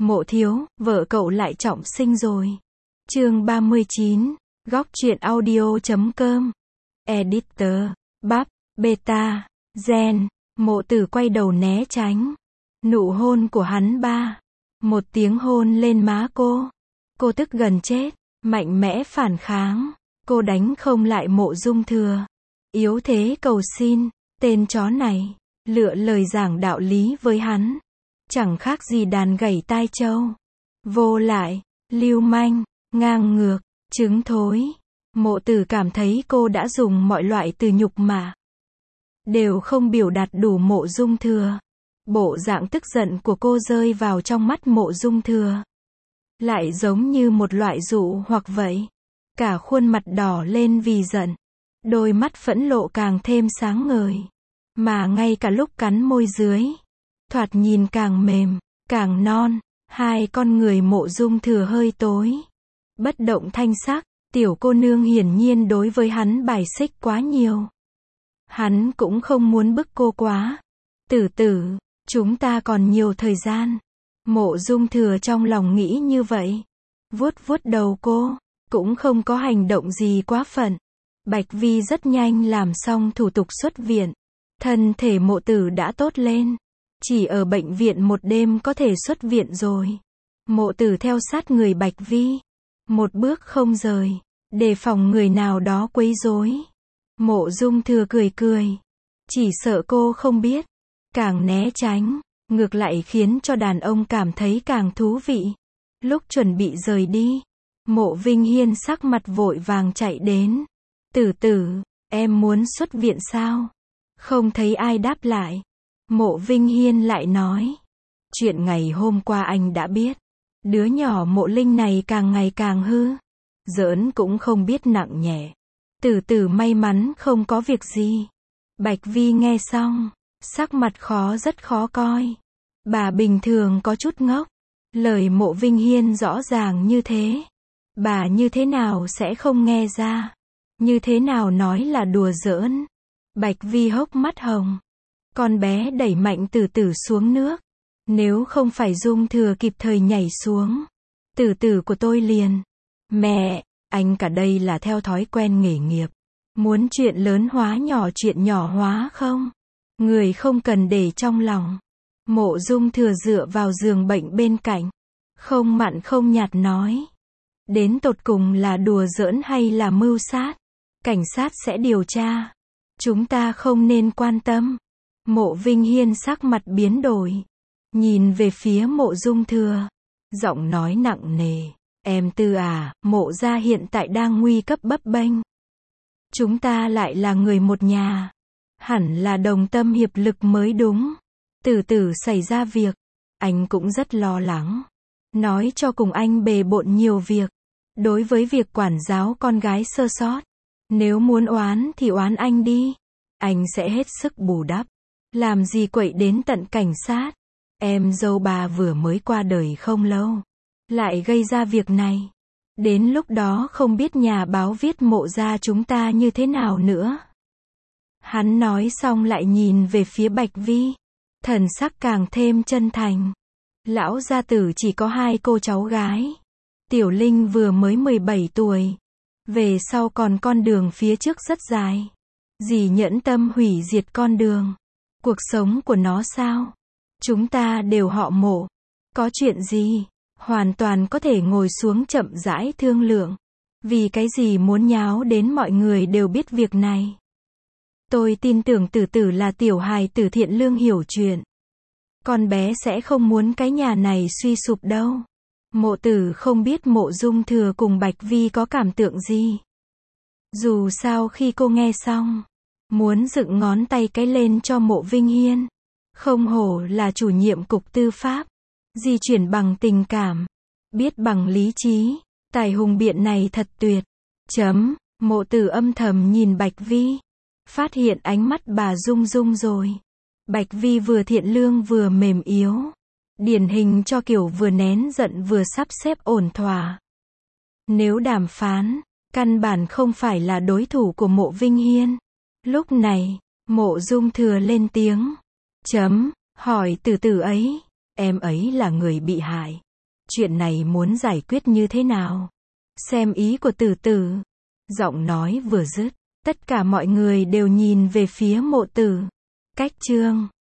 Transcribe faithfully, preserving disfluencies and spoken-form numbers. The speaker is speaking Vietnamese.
Mộ thiếu, vợ cậu lại trọng sinh rồi. Chương ba mươi chín, góc truyện audio chấm com. Editor, bắp, beta, gen. Mộ tử quay đầu né tránh. Nụ hôn của hắn ba. Một tiếng hôn lên má cô. Cô tức gần chết, mạnh mẽ phản kháng. Cô đánh không lại Mộ Dung Thừa. Yếu thế cầu xin, tên chó này, lựa lời giảng đạo lý với hắn. Chẳng khác gì đàn gảy tai trâu. Vô lại, lưu manh, ngang ngược, trứng thối. Mộ tử cảm thấy cô đã dùng mọi loại từ nhục mạ, đều không biểu đạt đủ Mộ Dung Thừa. Bộ dạng tức giận của cô rơi vào trong mắt Mộ Dung Thừa, lại giống như một loại dụ hoặc vậy. Cả khuôn mặt đỏ lên vì giận, đôi mắt phẫn lộ càng thêm sáng ngời, mà ngay cả lúc cắn môi dưới, thoạt nhìn càng mềm, càng non. Hai con người Mộ Dung Thừa hơi tối, bất động thanh sắc. Tiểu cô nương hiển nhiên đối với hắn bài xích quá nhiều. Hắn cũng không muốn bức cô quá. Tử tử, chúng ta còn nhiều thời gian. Mộ Dung Thừa trong lòng nghĩ như vậy. Vuốt vuốt đầu cô, cũng không có hành động gì quá phận. Bạch Vi rất nhanh làm xong thủ tục xuất viện. Thân thể mộ tử đã tốt lên. Chỉ ở bệnh viện một đêm có thể xuất viện rồi. Mộ tử theo sát người Bạch Vi, một bước không rời, đề phòng người nào đó quấy rối. Mộ Dung Thừa cười cười, chỉ sợ cô không biết, càng né tránh, ngược lại khiến cho đàn ông cảm thấy càng thú vị. Lúc chuẩn bị rời đi, Mộ Vinh Hiên sắc mặt vội vàng chạy đến. Tử tử, em muốn xuất viện sao? Không thấy ai đáp lại. Mộ Vinh Hiên lại nói, chuyện ngày hôm qua anh đã biết. Đứa nhỏ Mộ Linh này càng ngày càng hư. Giỡn cũng không biết nặng nhẹ. Tử tử may mắn không có việc gì. Bạch Vi nghe xong, sắc mặt khó rất khó coi. Bà bình thường có chút ngốc. Lời Mộ Vinh Hiên rõ ràng như thế, bà như thế nào sẽ không nghe ra? Như thế nào nói là đùa giỡn? Bạch Vi hốc mắt hồng. Con bé đẩy mạnh Tử tử xuống nước. Nếu không phải Dung Thừa kịp thời nhảy xuống, Tử tử của tôi liền. Mẹ, anh cả đây là theo thói quen nghề nghiệp. Muốn chuyện lớn hóa nhỏ chuyện nhỏ hóa không? Người không cần để trong lòng. Mộ Dung Thừa dựa vào giường bệnh bên cạnh, không mặn không nhạt nói. Đến tột cùng là đùa giỡn hay là mưu sát? Cảnh sát sẽ điều tra. Chúng ta không nên quan tâm. Mộ Vinh Hiên sắc mặt biến đổi, nhìn về phía Mộ Dung Thừa, giọng nói nặng nề. Em Tư à, Mộ gia hiện tại đang nguy cấp bấp bênh. Chúng ta lại là người một nhà, hẳn là đồng tâm hiệp lực mới đúng. Tử tử xảy ra việc, anh cũng rất lo lắng. Nói cho cùng anh bề bộn nhiều việc. Đối với việc quản giáo con gái sơ sót, nếu muốn oán thì oán anh đi. Anh sẽ hết sức bù đắp. Làm gì quậy đến tận cảnh sát. Em dâu bà vừa mới qua đời không lâu, lại gây ra việc này. Đến lúc đó không biết nhà báo viết Mộ gia chúng ta như thế nào nữa. Hắn nói xong lại nhìn về phía Bạch Vi, thần sắc càng thêm chân thành. Lão gia tử chỉ có hai cô cháu gái. Tiểu Linh vừa mới mười bảy tuổi. Về sau còn con đường phía trước rất dài. Dì nhẫn tâm hủy diệt con đường. Cuộc sống của nó sao? Chúng ta đều họ Mộ. Có chuyện gì? Hoàn toàn có thể ngồi xuống chậm rãi thương lượng. Vì cái gì muốn nháo đến mọi người đều biết việc này? Tôi tin tưởng Tử tử là tiểu hài tử thiện lương hiểu chuyện. Con bé sẽ không muốn cái nhà này suy sụp đâu. Mộ tử không biết Mộ Dung Thừa cùng Bạch Vi có cảm tưởng gì. Dù sao khi cô nghe xong, muốn dựng ngón tay cái lên cho Mộ Vinh Hiên. Không hổ là chủ nhiệm cục tư pháp. Di chuyển bằng tình cảm, biết bằng lý trí. Tài hùng biện này thật tuyệt. Chấm, Mộ tử âm thầm nhìn Bạch Vi, phát hiện ánh mắt bà rung rung rồi. Bạch Vi vừa thiện lương vừa mềm yếu, điển hình cho kiểu vừa nén giận vừa sắp xếp ổn thỏa. Nếu đàm phán, căn bản không phải là đối thủ của Mộ Vinh Hiên. Lúc này, Mộ Dung Thừa lên tiếng. Chấm, hỏi Tử tử ấy, em ấy là người bị hại. Chuyện này muốn giải quyết như thế nào? Xem ý của Tử Tử. Giọng nói vừa dứt, tất cả mọi người đều nhìn về phía Mộ Tử. Cách chương